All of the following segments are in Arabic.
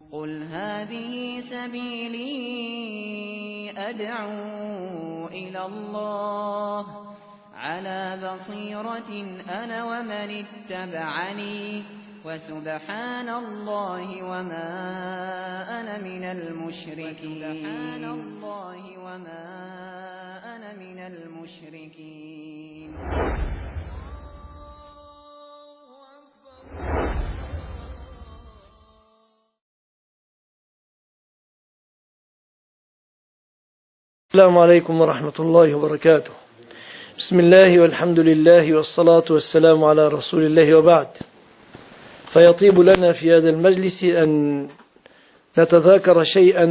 قُلْ هَٰذِهِ سَبِيلِي أَدْعُو إِلَى اللَّهِ عَلَىٰ بَصِيرَةٍ أَنَا وَمَنِ اتَّبَعَنِي ۖ وَسُبْحَانَ اللَّهِ وَمَا أَنَا مِنَ الْمُشْرِكِينَ. السلام عليكم ورحمة الله وبركاته. بسم الله والحمد لله والصلاة والسلام على رسول الله وبعد. فيطيب لنا في هذا المجلس أن نتذاكر شيئا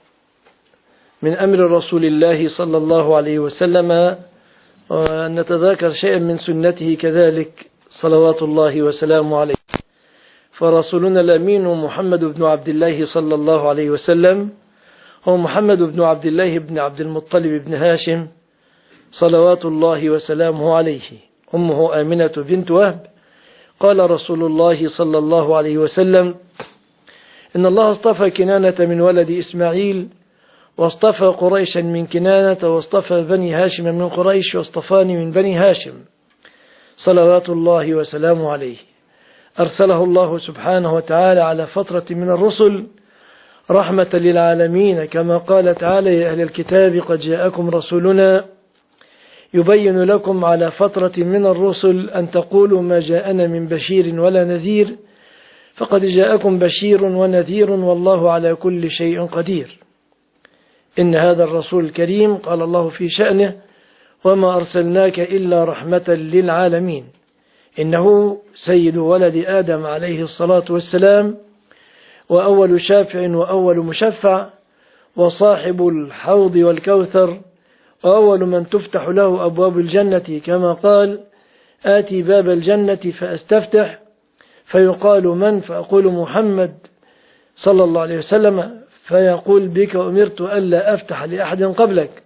من أمر رسول الله صلى الله عليه وسلم، وأن نتذاكر شيئا من سنته كذلك صلوات الله وسلامه عليه. فرسولنا الأمين محمد بن عبد الله صلى الله عليه وسلم هو محمد بن عبد الله بن عبد المطلب بن هاشم صلوات الله وسلامه عليه. أمه آمنة بنت وهب. قال رسول الله صلى الله عليه وسلم: إن الله اصطفى كنانة من ولد إسماعيل، واصطفى قريشا من كنانة، واصطفى بني هاشم من قريش، واصطفاني من بني هاشم صلوات الله وسلامه عليه. أرسله الله سبحانه وتعالى على فترة من الرسل رحمة للعالمين، كما قال تعالى: يا أهل الكتاب قد جاءكم رسولنا يبين لكم على فترة من الرسل أن تقولوا ما جاءنا من بشير ولا نذير، فقد جاءكم بشير ونذير والله على كل شيء قدير. إن هذا الرسول الكريم قال الله في شأنه: وما أرسلناك إلا رحمة للعالمين. إنه سيد ولد آدم عليه الصلاة والسلام، وأول شافع وأول مشفع، وصاحب الحوض والكوثر، وأول من تفتح له أبواب الجنة، كما قال: آتي باب الجنة فأستفتح فيقال من؟ فأقول محمد صلى الله عليه وسلم، فيقول: بك أمرت ألا أفتح لأحد قبلك.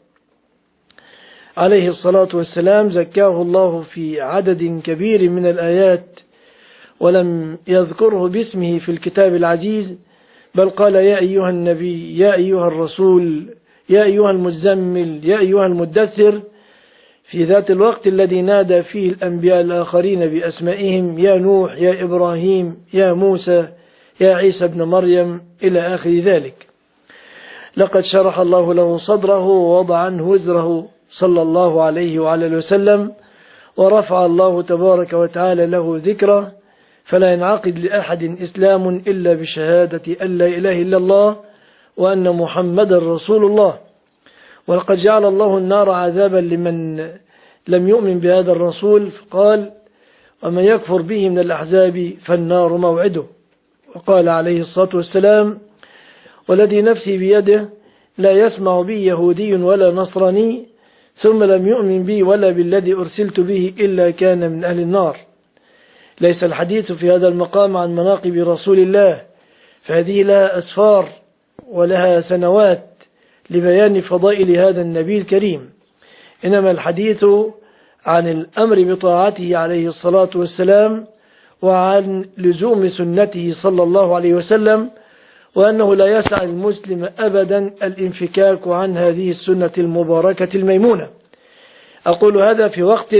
عليه الصلاة والسلام زكاه الله في عدد كبير من الآيات، ولم يذكره باسمه في الكتاب العزيز، بل قال: يا أيها النبي، يا أيها الرسول، يا أيها المزمل، يا أيها المدثر، في ذات الوقت الذي نادى فيه الأنبياء الآخرين بأسمائهم: يا نوح، يا إبراهيم، يا موسى، يا عيسى ابن مريم، إلى آخر ذلك. لقد شرح الله له صدره ووضع عنه وزره صلى الله عليه وعلى وسلم، ورفع الله تبارك وتعالى له ذكره، فلا ينعقد لأحد إسلام إلا بشهادة أن لا إله إلا الله وأن محمد رسول الله. ولقد جعل الله النار عذابا لمن لم يؤمن بهذا الرسول، فقال: ومن يكفر به من الأحزاب فالنار موعده. وقال عليه الصلاة والسلام: والذي نفسي بيده لا يسمع بي يهودي ولا نصراني ثم لم يؤمن بي ولا بالذي أرسلت به إلا كان من أهل النار. ليس الحديث في هذا المقام عن مناقب رسول الله، فهذه لها أسفار ولها سنوات لبيان فضائل هذا النبي الكريم، إنما الحديث عن الأمر بطاعته عليه الصلاة والسلام، وعن لزوم سنته صلى الله عليه وسلم، وأنه لا يسع المسلم أبدا الانفكاك عن هذه السنة المباركة الميمونة. أقول هذا في وقت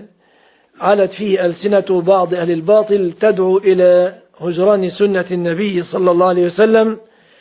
علت فيه ألسنة بعض أهل الباطل تدعو إلى هجران سنة النبي صلى الله عليه وسلم،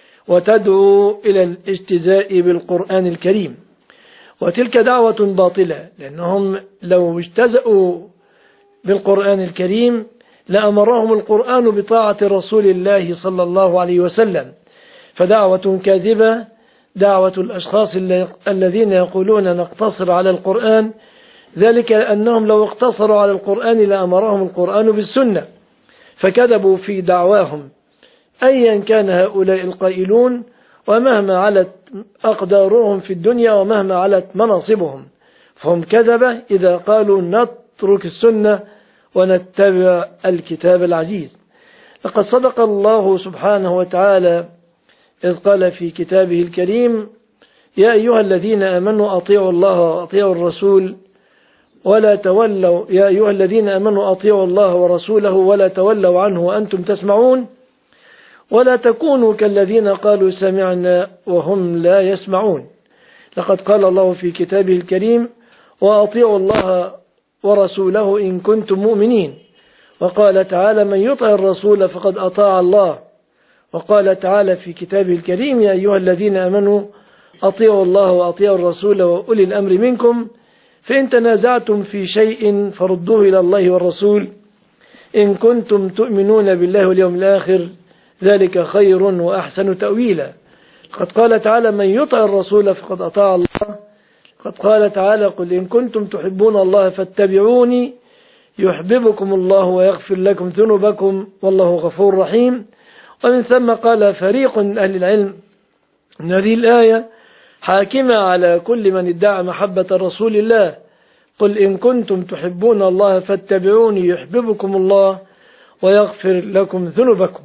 وتدعو إلى الاجتزاء بالقرآن الكريم، وتلك دعوة باطلة، لأنهم لو اجتزأوا بالقرآن الكريم لأمرهم القرآن بطاعة رسول الله صلى الله عليه وسلم. فدعوة كاذبة دعوة الأشخاص الذين يقولون نقتصر على القرآن، ذلك أنهم لو اقتصروا على القرآن لأمرهم القرآن بالسنة، فكذبوا في دعواهم أيا كان هؤلاء القائلون، ومهما علت أقدارهم في الدنيا ومهما علت مناصبهم، فهم كذبة إذا قالوا نترك السنة ونتبع الكتاب العزيز. لقد صدق الله سبحانه وتعالى إذ قال في كتابه الكريم: يا أيها الذين آمنوا أطيعوا الله وأطيعوا الرسول ولا تولوا، يا أيها الذين آمنوا أطيعوا الله ورسوله ولا تولوا عنه وأنتم تسمعون. ولا تكونوا كالذين قالوا سمعنا وهم لا يسمعون. لقد قال الله في كتابه الكريم: وأطيعوا الله ورسوله إن كنتم مؤمنين. وقال تعالى: من يطع الرسول فقد أطاع الله. وقال تعالى في كتابه الكريم: يا أيها الذين آمنوا أطيعوا الله وأطيعوا الرسول وأولي الأمر منكم، فإن تنازعتم في شيء فردوه إلى الله والرسول إن كنتم تؤمنون بالله واليوم الآخر، ذلك خير وأحسن تأويلا. قد قال تعالى: من يطع الرسول فقد أطاع الله. قد قال تعالى: قل إن كنتم تحبون الله فاتبعوني يحببكم الله ويغفر لكم ذنوبكم والله غفور رحيم. ومن ثم قال فريق من أهل العلم أن هذه الآية حاكمة على كل من ادعى محبة رسول الله. قل إن كنتم تحبون الله فاتبعوني يحببكم الله ويغفر لكم ذنوبكم.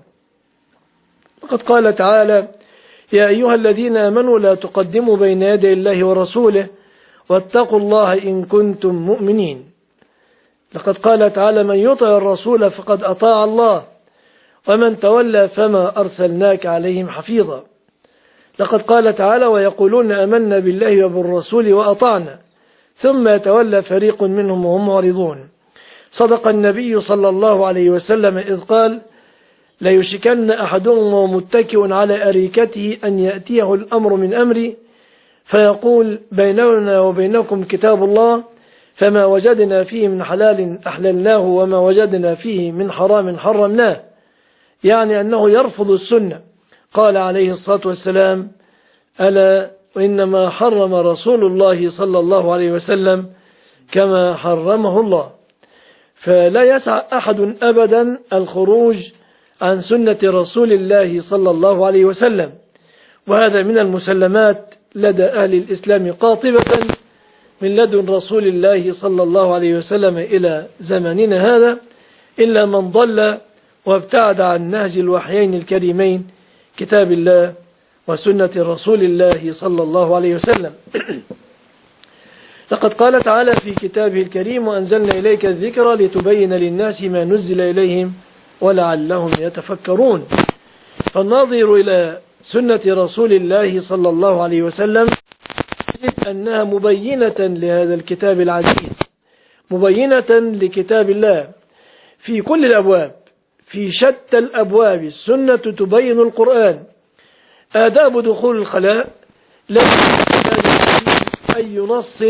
وقد قال تعالى: يا أيها الذين آمنوا لا تقدموا بين يدي الله ورسوله واتقوا الله إن كنتم مؤمنين. لقد قال تعالى: من يطع الرسول فقد أطاع الله ومن تولى فما أرسلناك عليهم حفيظا. لقد قال تعالى: ويقولون آمنا بالله وبالرسول وأطعنا ثم يتولى فريق منهم وهم معرضون. صدق النبي صلى الله عليه وسلم إذ قال: ليشكن أحدهم ومتكئ على أريكته أن يأتيه الأمر من أمري فيقول بيننا وبينكم كتاب الله فما وجدنا فيه من حلال أحللناه وما وجدنا فيه من حرام حرمناه، يعني أنه يرفض السنة. قال عليه الصلاة والسلام: ألا وإنما حرم رسول الله صلى الله عليه وسلم كما حرمه الله. فلا يسع أحد أبدا الخروج عن سنة رسول الله صلى الله عليه وسلم، وهذا من المسلمات لدى أهل الإسلام قاطبة من لدن رسول الله صلى الله عليه وسلم إلى زماننا هذا، إلا من ضل وابتعد عن نهج الوحيين الكريمين كتاب الله وسنة رسول الله صلى الله عليه وسلم. لقد قال تعالى في كتابه الكريم: وأنزلنا إليك الذكر لتبين للناس ما نزل إليهم ولعلهم يتفكرون. فالناظر إلى سنة رسول الله صلى الله عليه وسلم يجد أنها مبينة لهذا الكتاب العزيز، مبينة لكتاب الله في كل الأبواب، في شتى الأبواب. السنة تبين القرآن. آداب دخول الخلاء لا أي نص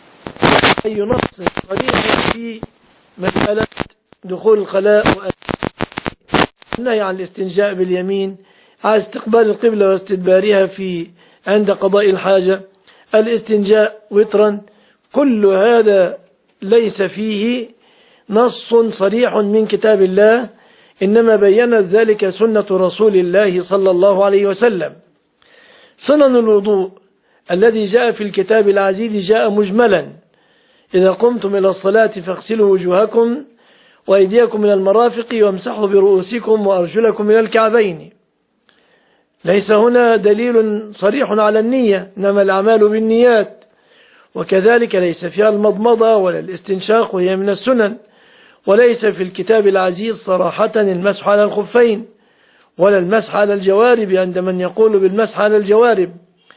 صريح في مسألة دخول الخلاء، والنهي عن الاستنجاء باليمين، على استقبال القبلة واستدبارها في عند قضاء الحاجة، الاستنجاء وترا. كل هذا ليس فيه نص صريح من كتاب الله، إنما بيّنت ذلك سنة رسول الله صلى الله عليه وسلم. سنن الوضوء الذي جاء في الكتاب العزيز جاء مجملا: إذا قمتم إلى الصلاة فاغسلوا وجوهكم وأيديكم إلى المرافق وامسحوا برؤوسكم وأرجلكم إلى الكعبين. ليس هنا دليل صريح على النية، إنما الأعمال بالنيات، وكذلك ليس فيها المضمضة ولا الاستنشاق وهي من السنن. وليس في الكتاب العزيز صراحة المسح على الخفين ولا المسح على الجوارب عند من يقول بالمسح على الجوارب.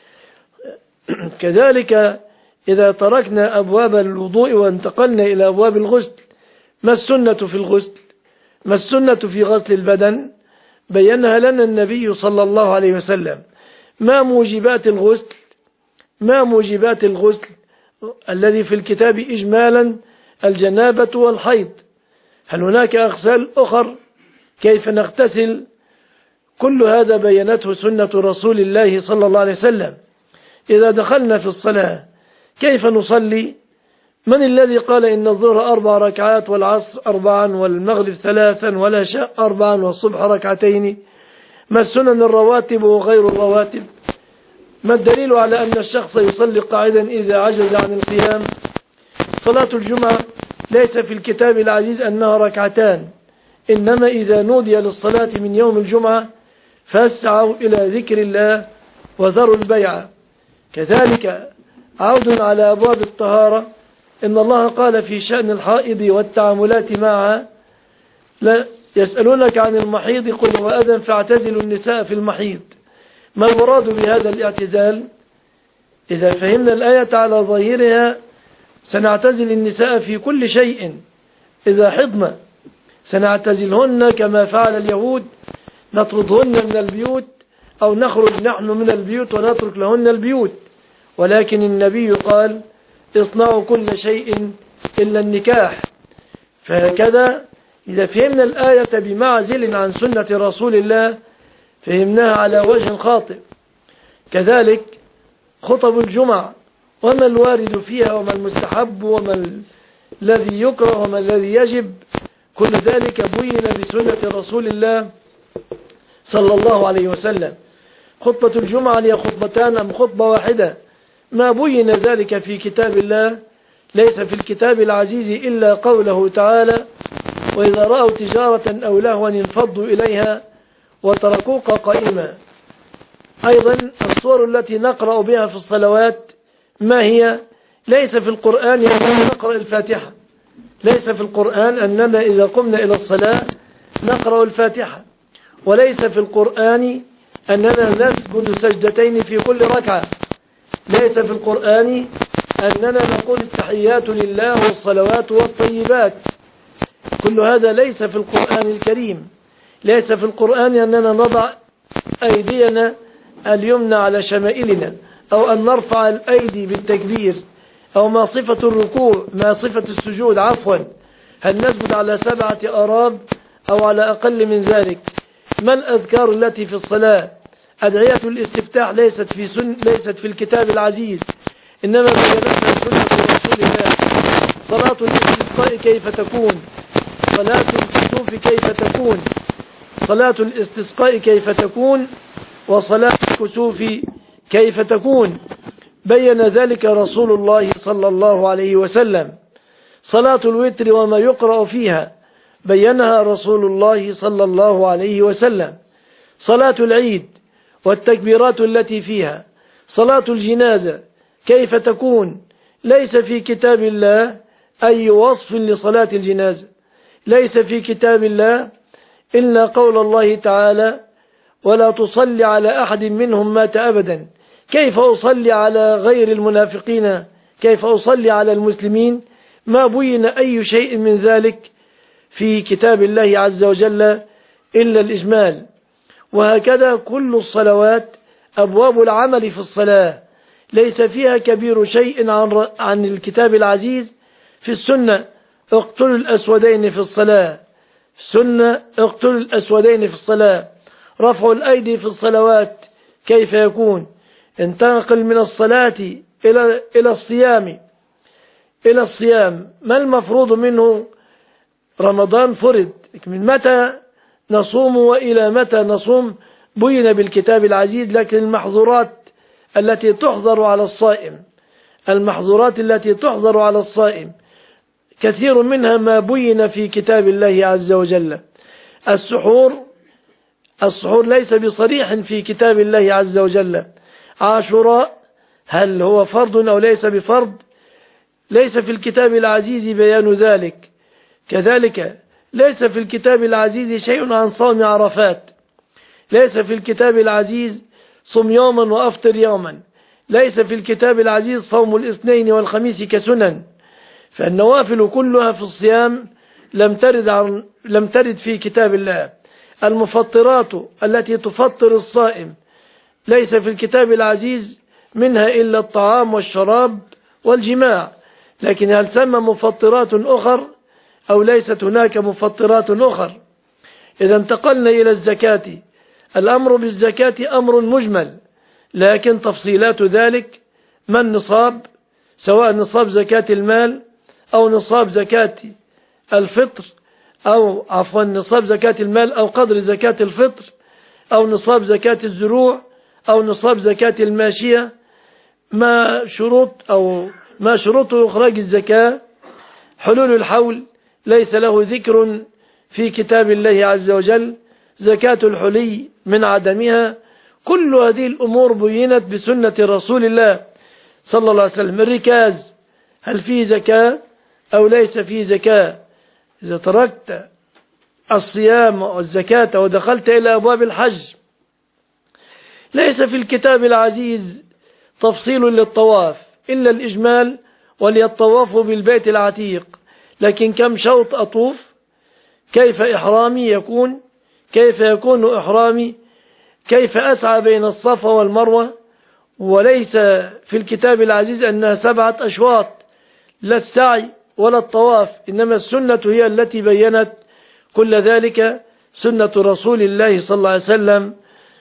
كذلك إذا تركنا أبواب الوضوء وانتقلنا إلى أبواب الغسل، ما السنة في الغسل؟ ما السنة في غسل البدن؟ بينها لنا النبي صلى الله عليه وسلم. ما موجبات الغسل؟ ما موجبات الغسل الذي في الكتاب إجمالا؟ الجنابة والحيض. هل هناك أغسال أخر؟ كيف نغتسل؟ كل هذا بينته سنة رسول الله صلى الله عليه وسلم. إذا دخلنا في الصلاة كيف نصلي؟ من الذي قال إن الظهر 4 ركعات والعصر 4 والمغرب 3 والعشاء 4 والصبح 2 ركعتين؟ ما السنن الرواتب وغير الرواتب؟ ما الدليل على أن الشخص يصلي قاعدا إذا عجز عن القيام؟ صلاة الجمعة ليس في الكتاب العزيز أنها 2 ركعتان، إنما إذا نودي للصلاة من يوم الجمعة فاسعوا إلى ذكر الله وذروا البيع. كذلك عود على أبواب الطهارة، إن الله قال في شأن الحائض والتعاملات معها: يسألونك عن المحيض قل هو أذى فاعتزلوا النساء في المحيض. ما المراد بهذا الاعتزال؟ إذا فهمنا الآية على ظاهرها سنعتزل النساء في كل شيء. إذا حضن سنعتزلهن كما فعل اليهود، نطردهن من البيوت أو نخرج نحن من البيوت ونترك لهن البيوت. ولكن النبي قال اصنعوا كل شيء إلا النكاح. فهكذا إذا فهمنا الآية بمعزل عن سنة رسول الله فهمناها على وجه خاطئ. كذلك خطب الجمعة وما الوارد فيها وما المستحب وما الذي يكره وما الذي يجب، كل ذلك بين بسنة رسول الله صلى الله عليه وسلم. خطبة الجمعة هي خطبتان أم خطبة واحدة؟ ما بين ذلك في كتاب الله. ليس في الكتاب العزيز إلا قوله تعالى وإذا رأوا تجارة أو لهوا انفضوا إليها وتركوك قائما. أيضا الصور التي نقرأ بها في الصلوات ما هي؟ ليس في القرآن أننا نقرأ الفاتحة، ليس في القرآن أننا إذا قمنا إلى الصلاة نقرأ الفاتحة، وليس في القرآن أننا نسجد سجدتين في كل ركعة، ليس في القرآن أننا نقول التحيات لله والصلوات والطيبات. كل هذا ليس في القرآن الكريم. ليس في القرآن أننا نضع أيدينا اليمنى على شمائلنا، أو أن نرفع الأيدي بالتكبير، أو ما صفة الركوع ما صفة السجود عفوا، هل نسجد على 7 أراب أو على أقل من ذلك؟ ما الأذكار التي في الصلاة؟ أدعية الاستفتاح ليست في الكتاب العزيز، إنما بينتها سنة رسول الله. صلاة الاستسقاء كيف تكون؟ صلاة الكسوف كيف تكون؟ صلاة الاستسقاء كيف تكون؟ وصلاة الكسوف كيف تكون؟ بين ذلك رسول الله صلى الله عليه وسلم. صلاة الوتر وما يقرأ فيها بينها رسول الله صلى الله عليه وسلم. صلاة العيد والتكبيرات التي فيها. صلاة الجنازة كيف تكون؟ ليس في كتاب الله أي وصف لصلاة الجنازة، ليس في كتاب الله إلا قول الله تعالى ولا تصلي على أحد منهم مات أبدا. كيف أصلي على غير المنافقين؟ كيف أصلي على المسلمين؟ ما بين أي شيء من ذلك في كتاب الله عز وجل إلا الإجمال. وهكذا كل الصلوات أبواب العمل في الصلاة ليس فيها كبير شيء عن الكتاب العزيز. في السنة اقتلوا الأسودين في الصلاة، في السنة اقتلوا الأسودين في الصلاة. رفع الأيدي في الصلوات كيف يكون؟ انتقل من الصلاة إلى الصيام. ما المفروض منه؟ رمضان فرض، من متى نصوم وإلى متى نصوم بين بالكتاب العزيز. لكن المحظورات التي تحظر على الصائم كثير منها ما بين في كتاب الله عز وجل. السحور ليس بصريح في كتاب الله عز وجل. عاشوراء هل هو فرض أو ليس بفرض؟ ليس في الكتاب العزيز بيان ذلك. كذلك ليس في الكتاب العزيز شيء عن صوم عرفات، ليس في الكتاب العزيز صم يوما وأفطر يوما، ليس في الكتاب العزيز صوم الاثنين والخميس كسنن. فالنوافل كلها في الصيام لم ترد في كتاب الله. المفطرات التي تفطر الصائم ليس في الكتاب العزيز منها إلا الطعام والشراب والجماع. لكن هل سمى مفطرات أخر أو ليست هناك مفطرات أخر؟ إذا انتقلنا إلى الزكاة، الأمر بالزكاة أمر مجمل، لكن تفصيلات ذلك ما النصاب، سواء نصاب زكاة المال أو نصاب زكاة الفطر، أو عفوا نصاب زكاة المال أو قدر زكاة الفطر، أو نصاب زكاة الزروع، أو نصاب زكاة الماشية. ما شروط إخراج الزكاة؟ حلول الحول ليس له ذكر في كتاب الله عز وجل. زكاة الحلي من عدمها. كل هذه الأمور بينت بسنة رسول الله صلى الله عليه وسلم. الركاز هل فيه زكاة أو ليس فيه زكاة؟ إذا تركت الصيام والزكاة ودخلت إلى أبواب الحج، ليس في الكتاب العزيز تفصيل للطواف إلا الإجمال وليطوفوا بالبيت العتيق، لكن كم شوط أطوف، كيف إحرامي يكون، كيف يكون إحرامي، كيف أسعى بين الصفا والمروة. وليس في الكتاب العزيز أنها 7 أشواط، لا السعي ولا الطواف، إنما السنة هي التي بينت كل ذلك، سنة رسول الله صلى الله عليه وسلم،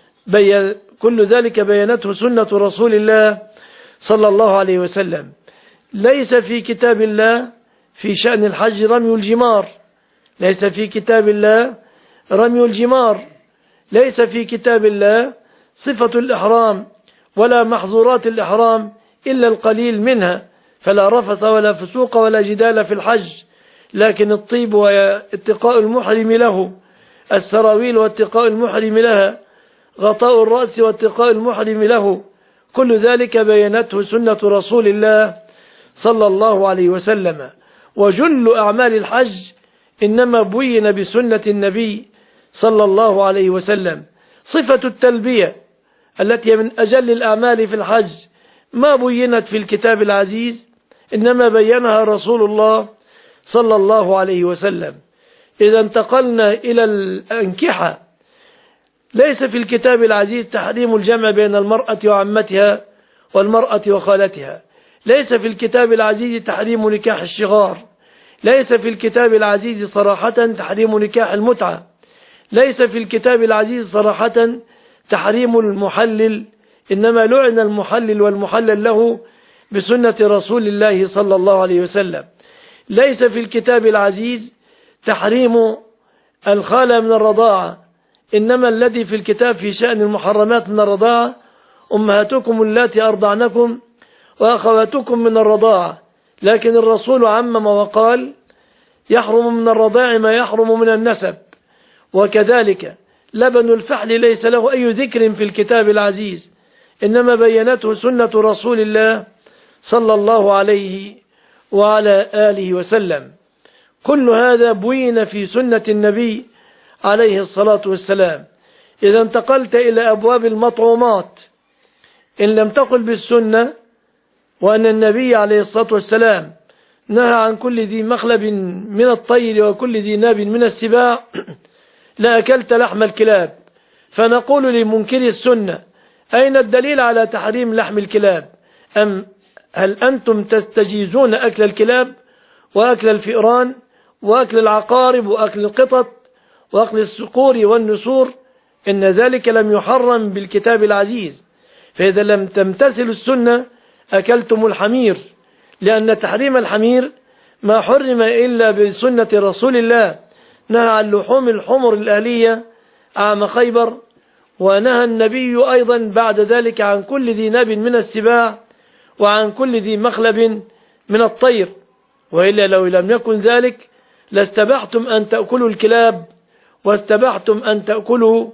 كل ذلك بينته سنة رسول الله صلى الله عليه وسلم. ليس في كتاب الله في شأن الحج رمي الجمار، ليس في كتاب الله رمي الجمار، ليس في كتاب الله صفة الإحرام ولا محظورات الإحرام إلا القليل منها، فلا رفث ولا فسوق ولا جدال في الحج، لكن الطيب واتقاء المحرم له، السراويل واتقاء المحرم لها، غطاء الرأس واتقاء المحرم له، كل ذلك بينته سنة رسول الله صلى الله عليه وسلم. وجل أعمال الحج إنما بين بسنة النبي صلى الله عليه وسلم. صفة التلبية التي من أجل الأعمال في الحج ما بينت في الكتاب العزيز، إنما بينها رسول الله صلى الله عليه وسلم. إذا انتقلنا إلى الأنكحة، ليس في الكتاب العزيز تحريم الجمع بين المرأة وعمتها والمرأة وخالتها، ليس في الكتاب العزيز تحريم نكاح الشغار، ليس في الكتاب العزيز صراحة تحريم نكاح المتعة، ليس في الكتاب العزيز صراحة تحريم المحلل، إنما لعن المحلل والمحلل له بسنة رسول الله صلى الله عليه وسلم. ليس في الكتاب العزيز تحريم الخالة من الرضاعة، إنما الذي في الكتاب في شأن المحرمات من الرضاعة أمهاتكم اللاتي أرضعنكم وأخواتكم من الرضاعة، لكن الرسول عمم وقال يحرم من الرضاع ما يحرم من النسب. وكذلك لبن الفحل ليس له أي ذكر في الكتاب العزيز، إنما بينته سنة رسول الله صلى الله عليه وعلى آله وسلم. كل هذا بين في سنة النبي عليه الصلاة والسلام. إذا انتقلت إلى أبواب المطعومات، إن لم تقل بالسنة وأن النبي عليه الصلاة والسلام نهى عن كل ذي مخلب من الطير وكل ذي ناب من السباع لأكلت لحم الكلاب، فنقول لمنكر السنة أين الدليل على تحريم لحم الكلاب؟ أم هل أنتم تستجيزون أكل الكلاب وأكل الفئران وأكل العقارب وأكل القطط وأكل الصقور والنسور؟ إن ذلك لم يحرم بالكتاب العزيز. فإذا لم تمتثل السنة أكلتم الحمير، لأن تحريم الحمير ما حرم إلا بسنة رسول الله. نهى عن لحوم الحمر الأهلية عام خيبر، ونهى النبي أيضا بعد ذلك عن كل ذي ناب من السباع وعن كل ذي مخلب من الطير، وإلا لو لم يكن ذلك لاستبحتم أن تأكلوا الكلاب واستبحتم أن تأكلوا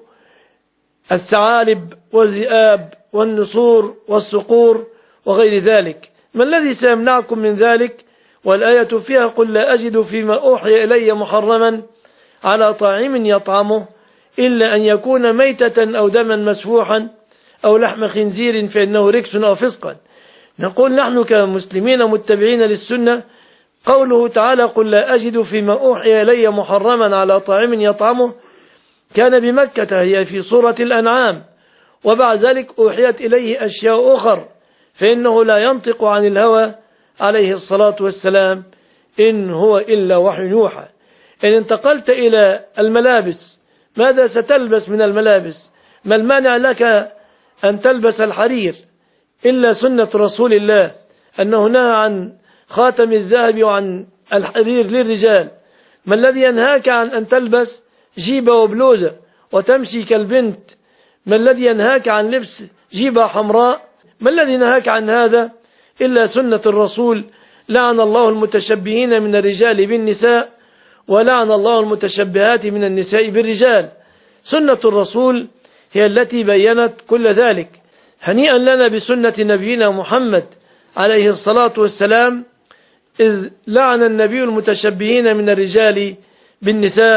الثعالب والذئاب والنسور والصقور وغير ذلك. ما الذي سيمنعكم من ذلك؟ والآية فيها قل لا أجد فيما أوحي إلي محرما على طاعم يطعمه إلا أن يكون ميتة أو دما مسفوحا أو لحم خنزير فإنه ركس أو فسقا. نقول نحن كمسلمين متبعين للسنة قوله تعالى قل لا أجد فيما أوحي إلي محرما على طاعم يطعمه كان بمكة، هي في سورة الأنعام، وبعد ذلك أوحيت إليه أشياء أخر، فإنه لا ينطق عن الهوى عليه الصلاة والسلام، إن هو إلا وحي يوحى. إن انتقلت إلى الملابس، ماذا ستلبس من الملابس؟ ما المانع لك أن تلبس الحرير إلا سنة رسول الله أنه نهى عن خاتم الذهب وعن الحرير للرجال. ما الذي ينهاك عن أن تلبس جيبة وبلوزة وتمشي كالبنت؟ ما الذي ينهاك عن لبس جيبة حمراء؟ ما الذي نهاك عن هذا إلا سنة الرسول؟ لعن الله المتشبهين من الرجال بالنساء ولعن الله المتشبهات من النساء بالرجال. سنة الرسول هي التي بينت كل ذلك. هنيئا لنا بسنة نبينا محمد عليه الصلاة والسلام، إذ لعن النبي المتشبهين من الرجال بالنساء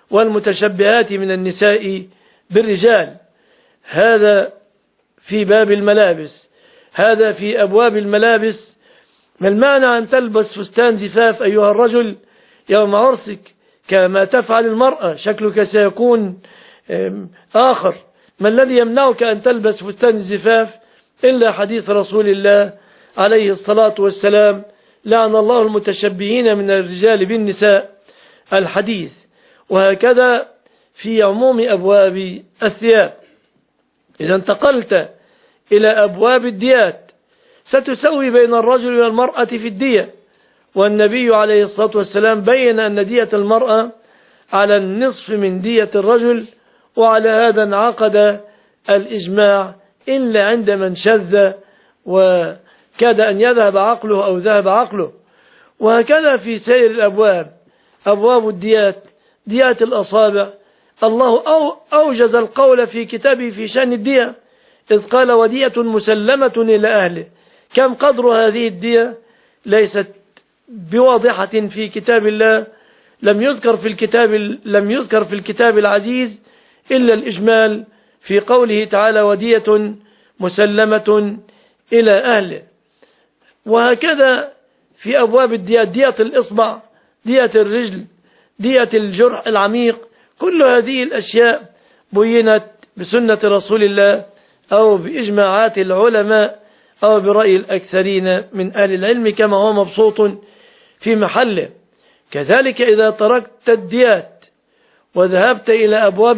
والمتشبهات من النساء بالرجال. هذا في باب الملابس. هذا في أبواب الملابس. ما المانع أن تلبس فستان زفاف أيها الرجل يوم عرسك كما تفعل المرأة؟ شكلك سيكون آخر. ما الذي يمنعك أن تلبس فستان الزفاف إلا حديث رسول الله عليه الصلاة والسلام: لعن الله المتشبهين من الرجال بالنساء، الحديث. وهكذا في عموم أبواب الثياب. إذا انتقلت إلى أبواب الديات ستسوي بين الرجل والمرأة في الدية، والنبي عليه الصلاة والسلام بين أن دية المرأة على النصف من دية الرجل، وعلى هذا انعقد الإجماع إلا عند من شذ وكاد أن يذهب عقله أو ذهب عقله. وهكذا في سائر الأبواب. أبواب الديات، ديات الأصابع، الله أوجز القول في كتابه في شأن الدية إذ قال: ودية مسلمة إلى أهله. كم قدر هذه الدية؟ ليست بواضحة في كتاب الله. لم يذكر في الكتاب العزيز إلا الإجمال في قوله تعالى: ودية مسلمة إلى أهله. وهكذا في أبواب الديات: دية الإصبع، دية الرجل، دية الجرح العميق. كل هذه الأشياء بينت بسنة رسول الله أو بإجماعات العلماء أو برأي الأكثرين من أهل العلم كما هو مبسوط في محله. كذلك إذا تركت الديات وذهبت إلى أبواب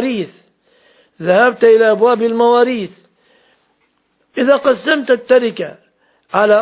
المواريث، إذا قسمت التركة على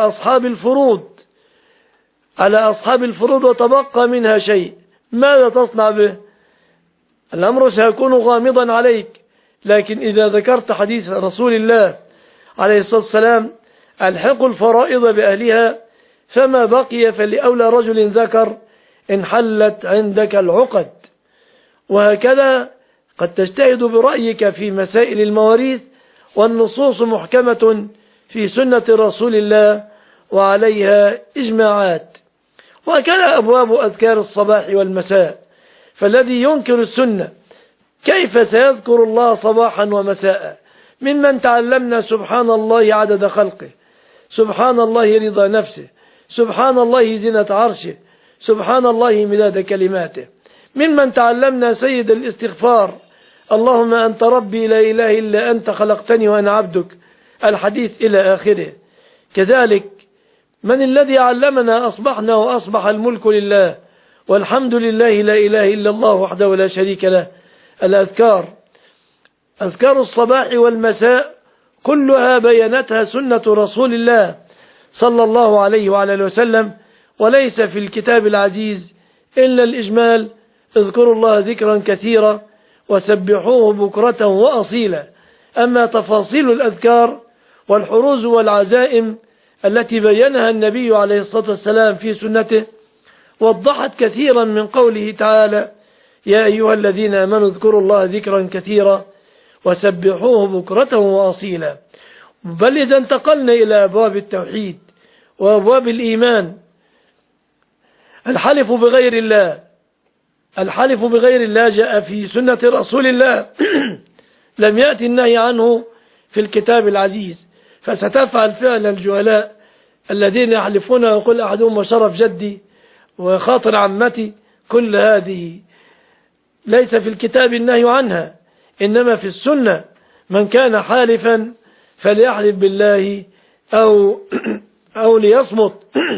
أصحاب الفروض وتبقى منها شيء، ماذا تصنع به؟ الأمر سيكون غامضا عليك. لكن إذا ذكرت حديث رسول الله عليه الصلاة والسلام: الحقوا الفرائض بأهلها، فما بقي فلأولى رجل ذكر إن حلت عندك العقد. وهكذا قد تجتهد برأيك في مسائل المواريث، والنصوص محكمة في سنة رسول الله وعليها إجماعات. وهكذا أبواب أذكار الصباح والمساء. فالذي ينكر السنة كيف سيذكر الله صباحا ومساء؟ ممن تعلمنا سبحان الله عدد خلقه، سبحان الله رضا نفسه، سبحان الله زنة عرشه، سبحان الله مداد كلماته. ممن تعلمنا سيد الاستغفار: اللهم أنت ربي لا إله إلا أنت خلقتني وأنا عبدك، الحديث إلى آخره. كذلك من الذي علمنا أصبحنا وأصبح الملك لله والحمد لله لا إله إلا الله وحده لا شريك له؟ الأذكار، أذكار الصباح والمساء كلها بينتها سنة رسول الله صلى الله عليه وعلى اله وسلم، وليس في الكتاب العزيز إلا الإجمال: اذكروا الله ذكرا كثيرا وسبحوه بكرة وأصيلا. أما تفاصيل الأذكار والحروز والعزائم التي بينها النبي عليه الصلاة والسلام في سنته وضحت كثيرا من قوله تعالى: يا أيها الذين آمنوا اذكروا الله ذكرا كثيرا وسبحوه بكرة وأصيلا. بل إذا انتقلنا إلى أبواب التوحيد وأبواب الإيمان: الحلف بغير الله جاء في سنة رسول الله لم يأتي النهي عنه في الكتاب العزيز. فستفعل فعل الجهلاء الذين يحلفون ويقول أحدهم وشرف جدي وخاطر عمتي. كل هذه ليس في الكتاب النهي عنها، إنما في السنة: من كان حالفا فليحلف بالله أو ليصمت.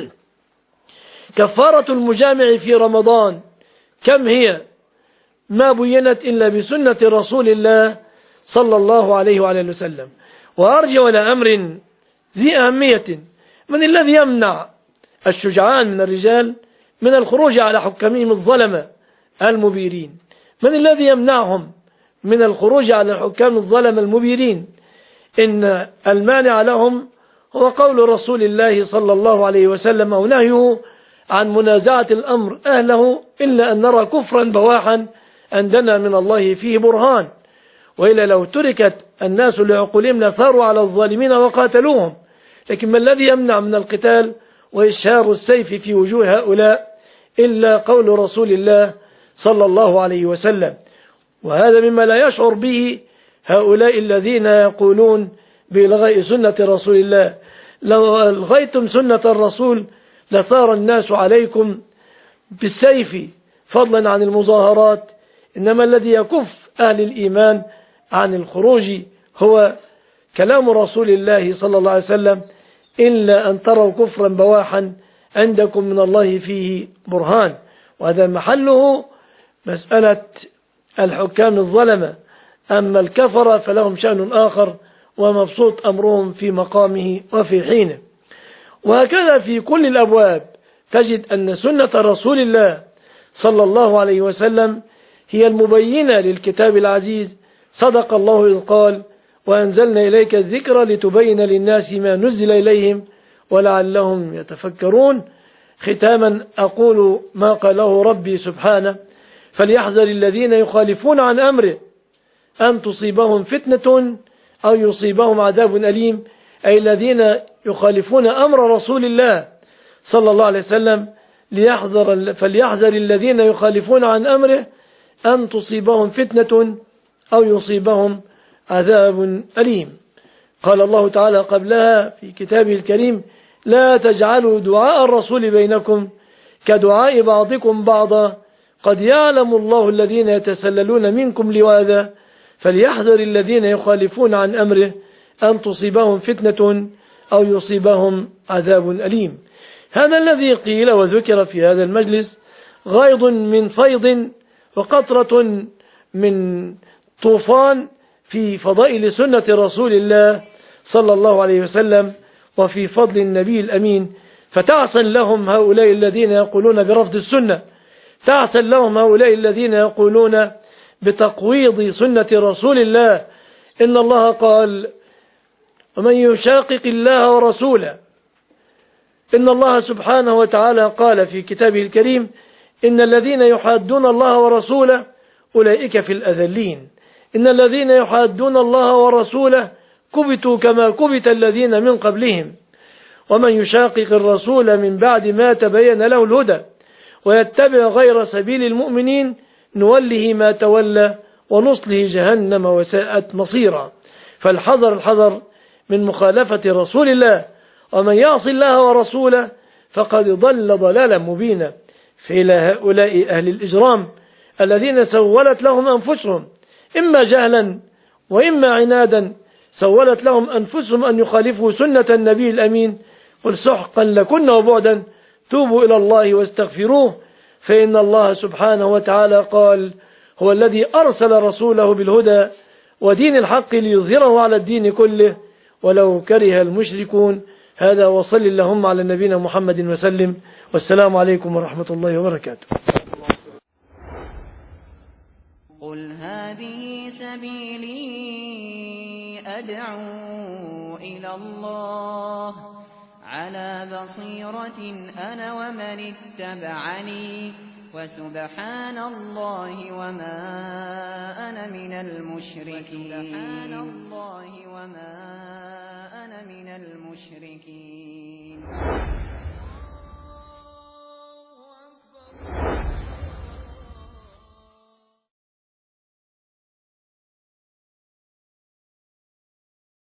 كفارة المجامع في رمضان كم هي؟ ما بينت إلا بسنة رسول الله صلى الله عليه وعلى اله وسلم. وأرجع إلى أمر ذي أهمية: من الذي يمنع الشجعان من الرجال من الخروج على حكامهم الظلمة المبيرين؟ من الذي يمنعهم من الخروج على الحكام الظلمة المبيرين؟ إن المانع لهم هو قول رسول الله صلى الله عليه وسلم أو نهيه عن منازعة الأمر أهله إلا أن نرى كفرا بواحا عندنا من الله فيه برهان، وإلا لو تركت الناس لعقولهم لثاروا على الظالمين وقاتلوهم. لكن ما الذي يمنع من القتال وإشهار السيف في وجوه هؤلاء إلا قول رسول الله صلى الله عليه وسلم. وهذا مما لا يشعر به هؤلاء الذين يقولون بإلغاء سنة رسول الله. لو ألغيتم سنة الرسول لثار الناس عليكم بالسيف فضلا عن المظاهرات. إنما الذي يكف أهل الإيمان عن الخروج هو كلام رسول الله صلى الله عليه وسلم: إلا أن تروا كفرا بواحا عندكم من الله فيه برهان. وهذا محله مسألة الحكام الظلمة. أما الكفر فلهم شأن آخر ومبسوط أمرهم في مقامه وفي حينه. وهكذا في كل الأبواب تجد أن سنة رسول الله صلى الله عليه وسلم هي المبينة للكتاب العزيز. صدق الله إذ قال: وأنزلنا إليك الذكر لتبين للناس ما نزل إليهم ولعلهم يتفكرون. ختاما أقول ما قاله ربي سبحانه: فليحذر الذين يخالفون عن أمره أن تصيبهم فتنة أو يصيبهم عذاب أليم. أي الذين يخالفون أمر رسول الله صلى الله عليه وسلم فليحذر الذين يخالفون عن أمره أن تصيبهم فتنة أو يصيبهم عذاب أليم. قال الله تعالى قبلها في كتابه الكريم: لا تجعلوا دعاء الرسول بينكم كدعاء بعضكم بعضا قد يعلم الله الذين يتسللون منكم لواذا فليحذر الذين يخالفون عن أمره أن تصيبهم فتنة أو يصيبهم عذاب أليم. هذا الذي قيل وذكر في هذا المجلس غيض من فيض وقطرة من طوفان في فضائل سنة رسول الله صلى الله عليه وسلم وفي فضل النبي الأمين. فتعسا لهم هؤلاء الذين يقولون برفض السنة، تعسا لهم هؤلاء الذين يقولون بتقويض سنة رسول الله. إن الله قال: ومن يشاقق الله ورسوله. إن الله سبحانه وتعالى قال في كتابه الكريم: إن الذين يحادون الله ورسوله أولئك في الأذلين. إن الذين يحادون الله ورسوله كبتوا كما كبت الذين من قبلهم. ومن يشاقق الرسول من بعد ما تبين له الهدى ويتبع غير سبيل المؤمنين نوله ما تولى ونصله جهنم وساءت مصيرا. فالحذر الحذر من مخالفة رسول الله. ومن يعص الله ورسوله فقد ضل ضلالا مبينا. فإلى هؤلاء أهل الإجرام الذين سولت لهم أنفسهم إما جهلا وإما عنادا، سولت لهم أنفسهم أن يخالفوا سنة النبي الأمين، قل سحقا لكن وبعدا، توبوا إلى الله واستغفروه، فإن الله سبحانه وتعالى قال: هو الذي أرسل رسوله بالهدى ودين الحق ليظهره على الدين كله ولو كره المشركون. هذا وصل اللهم على نبينا محمد وسلم، والسلام عليكم ورحمة الله وبركاته. قل هذه سبيلي أدعو إلى الله على بصيرة أنا ومن اتبعني وسبحان الله وما أنا من المشركين.